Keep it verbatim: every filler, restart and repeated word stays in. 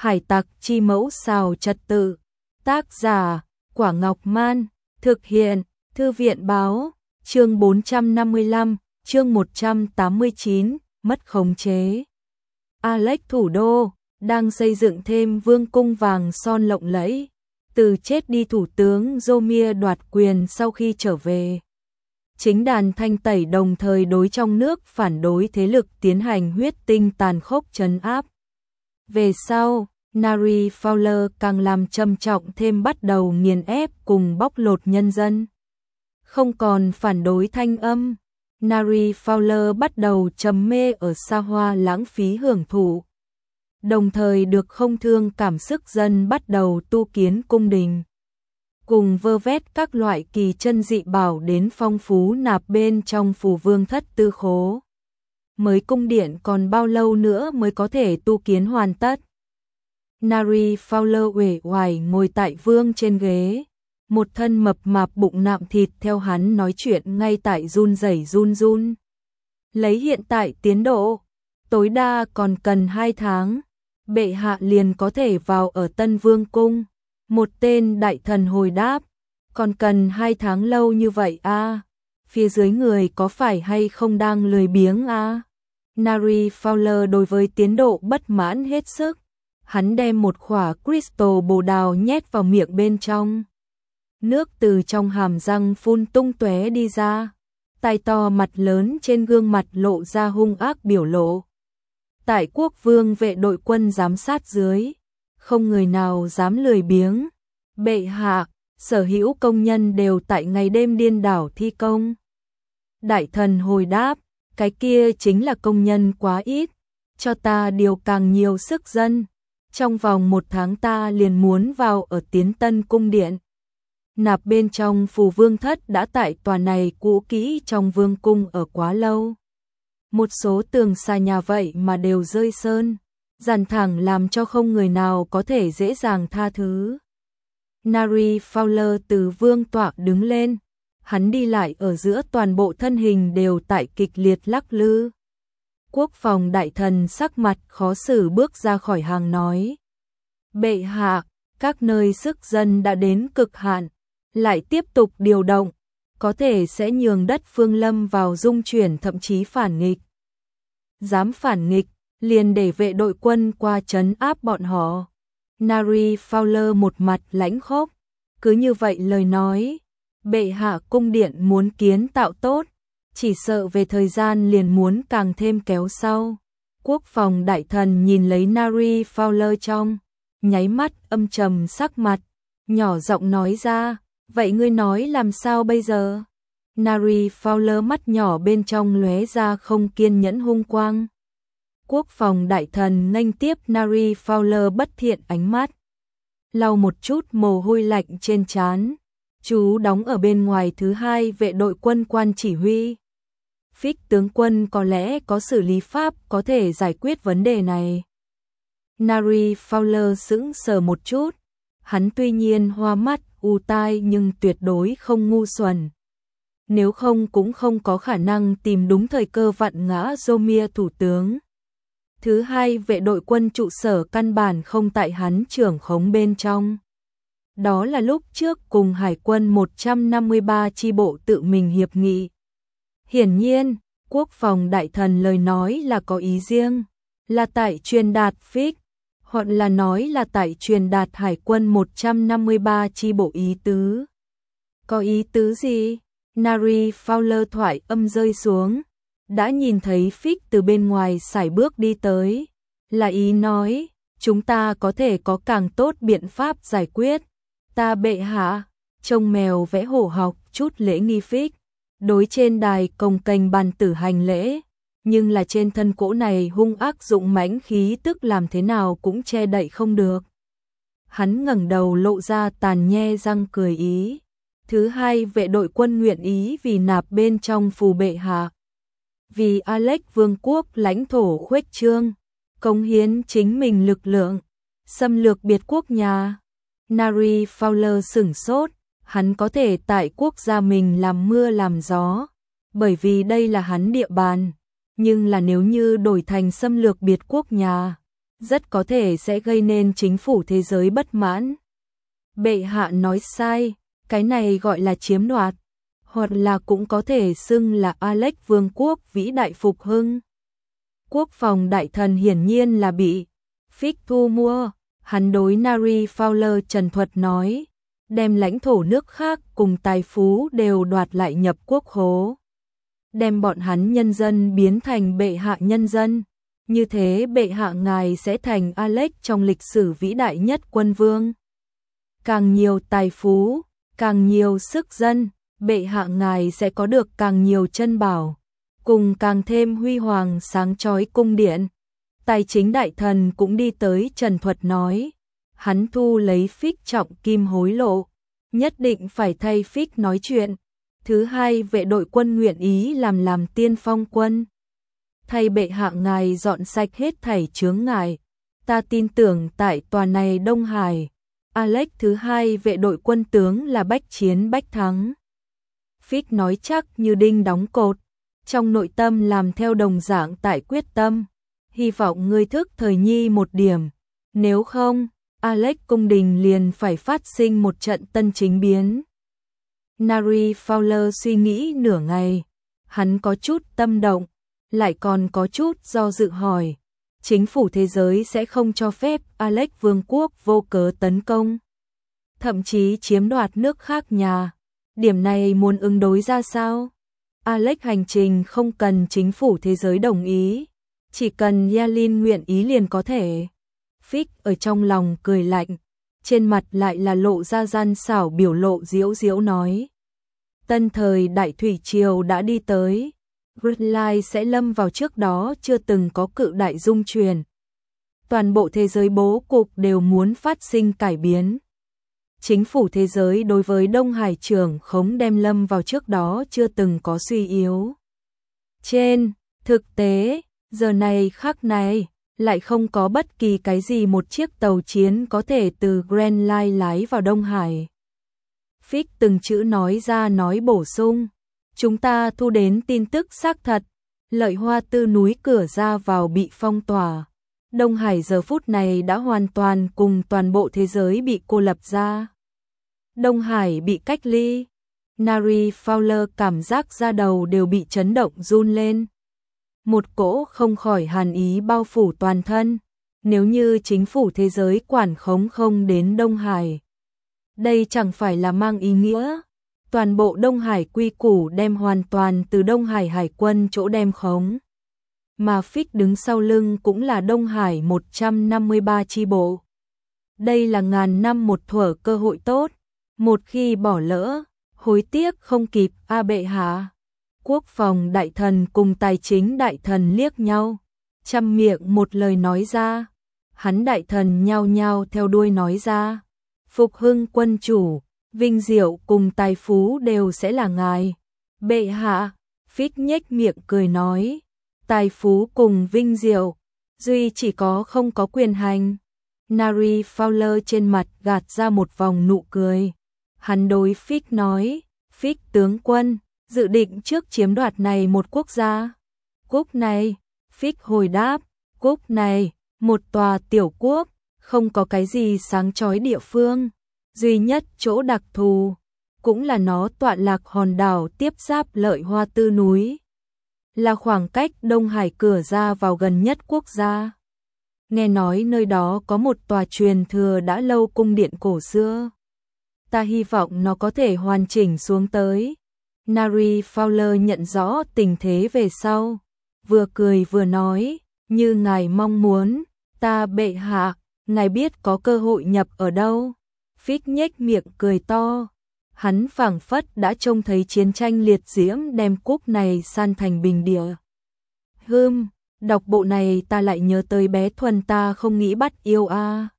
Hải tặc chi mẫu xào trật tự. Tác giả, Quả Ngọc Man. Thực hiện, Thư viện báo. Chương bốn trăm năm mươi lăm, chương một trăm tám mươi chín, mất khống chế. Alex thủ đô, đang xây dựng thêm vương cung vàng son lộng lẫy. Từ chết đi thủ tướng Zomir đoạt quyền sau khi trở về. Chính đàn thanh tẩy đồng thời đối trong nước phản đối thế lực tiến hành huyết tinh tàn khốc trấn áp. Về sau, Nari Fowler càng làm trầm trọng thêm bắt đầu nghiền ép cùng bóc lột nhân dân. Không còn phản đối thanh âm, Nari Fowler bắt đầu trầm mê ở xa hoa lãng phí hưởng thụ. Đồng thời được không thương cảm sức dân bắt đầu tu kiến cung đình. Cùng vơ vét các loại kỳ chân dị bảo đến phong phú nạp bên trong phủ vương thất tư khố. Mới cung điện còn bao lâu nữa mới có thể tu kiến hoàn tất. Nari Fowler uể oải ngồi tại vương trên ghế. Một thân mập mạp bụng nạm thịt theo hắn nói chuyện ngay tại run rẩy run run. Lấy hiện tại tiến độ, tối đa còn cần hai tháng. Bệ hạ liền có thể vào ở Tân Vương Cung. Một tên đại thần hồi đáp, còn cần hai tháng lâu như vậy à? Phía dưới người có phải hay không đang lười biếng à? Nari Fowler đối với tiến độ bất mãn hết sức. Hắn đem một khỏa crystal bồ đào nhét vào miệng bên trong. Nước từ trong hàm răng phun tung tóe đi ra. Tai to mặt lớn trên gương mặt lộ ra hung ác biểu lộ. Tại quốc vương vệ đội quân giám sát dưới, không người nào dám lười biếng. Bệ hạ, sở hữu công nhân đều tại ngày đêm điên đảo thi công. Đại thần hồi đáp, cái kia chính là công nhân quá ít, cho ta điều càng nhiều sức dân. Trong vòng một tháng ta liền muốn vào ở Tiến Tân cung điện. Nạp bên trong phủ vương thất đã tại tòa này cũ kỹ trong vương cung ở quá lâu. Một số tường xà nhà vậy mà đều rơi sơn, dàn thẳng làm cho không người nào có thể dễ dàng tha thứ. Nari Fowler từ vương tọa đứng lên, hắn đi lại ở giữa toàn bộ thân hình đều tại kịch liệt lắc lư. Quốc phòng đại thần sắc mặt khó xử bước ra khỏi hàng nói. Bệ hạ, các nơi sức dân đã đến cực hạn, lại tiếp tục điều động, có thể sẽ nhường đất phương lâm vào dung chuyển thậm chí phản nghịch. Dám phản nghịch, liền để vệ đội quân qua trấn áp bọn họ. Nari Fowler một mặt lãnh khốc, cứ như vậy lời nói, bệ hạ cung điện muốn kiến tạo tốt, chỉ sợ về thời gian liền muốn càng thêm kéo sau. Quốc phòng đại thần nhìn lấy Nari Fowler trong, nháy mắt âm trầm sắc mặt, nhỏ giọng nói ra, vậy ngươi nói làm sao bây giờ? Nari Fowler mắt nhỏ bên trong lóe ra không kiên nhẫn hung quang. Quốc phòng đại thần nghênh tiếp Nari Fowler bất thiện ánh mắt. Lau một chút mồ hôi lạnh trên trán. Chú đóng ở bên ngoài thứ hai vệ đội quân quan chỉ huy. Phích tướng quân có lẽ có xử lý pháp có thể giải quyết vấn đề này. Nari Fowler sững sờ một chút. Hắn tuy nhiên hoa mắt, u tai nhưng tuyệt đối không ngu xuẩn. Nếu không cũng không có khả năng tìm đúng thời cơ vặn ngã Zomir thủ tướng. Thứ hai vệ đội quân trụ sở căn bản không tại hắn trưởng khống bên trong. Đó là lúc trước cùng hải quân một trăm năm mươi ba chi bộ tự mình hiệp nghị. Hiển nhiên, quốc phòng đại thần lời nói là có ý riêng, là tại truyền đạt phích, hoặc là nói là tại truyền đạt hải quân một trăm năm mươi ba chi bộ ý tứ. Có ý tứ gì? Nari Fowler thoại âm rơi xuống, đã nhìn thấy phích từ bên ngoài sải bước đi tới, là ý nói, chúng ta có thể có càng tốt biện pháp giải quyết. Ta bệ hạ, trông mèo vẽ hổ học chút lễ nghi phích, đối trên đài công kênh bàn tử hành lễ, nhưng là trên thân cỗ này hung ác dụng mãnh khí tức làm thế nào cũng che đậy không được. Hắn ngẩng đầu lộ ra tàn nhe răng cười ý. Thứ hai vệ đội quân nguyện ý vì nạp bên trong phù bệ hạ. Vì Alex vương quốc lãnh thổ khuếch trương, cống hiến chính mình lực lượng, xâm lược biệt quốc nhà. Nari Fowler sửng sốt, hắn có thể tại quốc gia mình làm mưa làm gió, bởi vì đây là hắn địa bàn, nhưng là nếu như đổi thành xâm lược biệt quốc nhà, rất có thể sẽ gây nên chính phủ thế giới bất mãn. Bệ hạ nói sai, cái này gọi là chiếm đoạt, hoặc là cũng có thể xưng là Alex vương quốc vĩ đại phục hưng. Quốc phòng đại thần hiển nhiên là bị Fick thu mua, hắn đối Nari Fowler trần thuật nói, đem lãnh thổ nước khác cùng tài phú đều đoạt lại nhập quốc khố. Đem bọn hắn nhân dân biến thành bệ hạ nhân dân, như thế bệ hạ ngài sẽ thành Alex trong lịch sử vĩ đại nhất quân vương. Càng nhiều tài phú, càng nhiều sức dân, bệ hạ ngài sẽ có được càng nhiều chân bảo, cùng càng thêm huy hoàng sáng chói cung điện. Tài chính đại thần cũng đi tới trần thuật nói, hắn thu lấy Fick trọng kim hối lộ, nhất định phải thay Fick nói chuyện. Thứ hai, vệ đội quân nguyện ý làm làm tiên phong quân. Thay bệ hạ ngài dọn sạch hết thảy chướng ngại. Ta tin tưởng tại tòa này Đông Hải, Alex thứ hai vệ đội quân tướng là bách chiến bách thắng. Fick nói chắc như đinh đóng cột, trong nội tâm làm theo đồng dạng tại quyết tâm. Hy vọng ngươi thức thời nhi một điểm, nếu không, Alex cung đình liền phải phát sinh một trận tân chính biến. Nari Fowler suy nghĩ nửa ngày, hắn có chút tâm động, lại còn có chút do dự hỏi, chính phủ thế giới sẽ không cho phép Alex vương quốc vô cớ tấn công, thậm chí chiếm đoạt nước khác nhà, điểm này muốn ứng đối ra sao? Alex hành trình không cần chính phủ thế giới đồng ý, chỉ cần Yalin nguyện ý liền có thể. Fick ở trong lòng cười lạnh, trên mặt lại là lộ ra gian xảo biểu lộ diễu diễu nói. Tân thời đại thủy triều đã đi tới, Gridline sẽ lâm vào trước đó chưa từng có cự đại dung chuyển. Toàn bộ thế giới bố cục đều muốn phát sinh cải biến. Chính phủ thế giới đối với Đông Hải trưởng khống đem lâm vào trước đó chưa từng có suy yếu. Trên thực tế, giờ này khắc này, lại không có bất kỳ cái gì một chiếc tàu chiến có thể từ Grand Line lái vào Đông Hải. Fick từng chữ nói ra nói bổ sung, chúng ta thu đến tin tức xác thật, Lợi Hoa Tư núi cửa ra vào bị phong tỏa. Đông Hải giờ phút này đã hoàn toàn cùng toàn bộ thế giới bị cô lập ra. Đông Hải bị cách ly. Nari Fowler cảm giác da đầu đều bị chấn động run lên. Một cỗ không khỏi hàn ý bao phủ toàn thân. Nếu như chính phủ thế giới quản khống không đến Đông Hải, đây chẳng phải là mang ý nghĩa toàn bộ Đông Hải quy củ đem hoàn toàn từ Đông Hải hải quân chỗ đem khống. Mà Fick đứng sau lưng cũng là Đông Hải một trăm năm mươi ba chi bộ. Đây là ngàn năm một thuở cơ hội tốt, một khi bỏ lỡ, hối tiếc không kịp. A bệ hạ. Quốc phòng đại thần cùng tài chính đại thần liếc nhau, chăm miệng một lời nói ra. Hắn đại thần nhao nhao theo đuôi nói ra, phục hưng quân chủ, vinh diệu cùng tài phú đều sẽ là ngài. Bệ hạ. Fick nhếch miệng cười nói, tài phú cùng vinh diệu, duy chỉ có không có quyền hành. Nari Fowler trên mặt gạt ra một vòng nụ cười. Hắn đối Fick nói, Fick tướng quân, dự định trước chiếm đoạt này một quốc gia. Quốc này, Fick hồi đáp, quốc này, một tòa tiểu quốc, không có cái gì sáng chói địa phương. Duy nhất chỗ đặc thù, cũng là nó tọa lạc hòn đảo tiếp giáp Lợi Hoa Tư núi. Là khoảng cách Đông Hải cửa ra vào gần nhất quốc gia. Nghe nói nơi đó có một tòa truyền thừa đã lâu cung điện cổ xưa. Ta hy vọng nó có thể hoàn chỉnh xuống tới. Nari Fowler nhận rõ tình thế về sau, vừa cười vừa nói, như ngài mong muốn, ta bệ hạ, ngài biết có cơ hội nhập ở đâu. Fick nhếch miệng cười to, hắn phảng phất đã trông thấy chiến tranh liệt diễm đem quốc này san thành bình địa. Hừm, đọc bộ này ta lại nhớ tới bé Thuần ta không nghĩ bắt yêu a. À.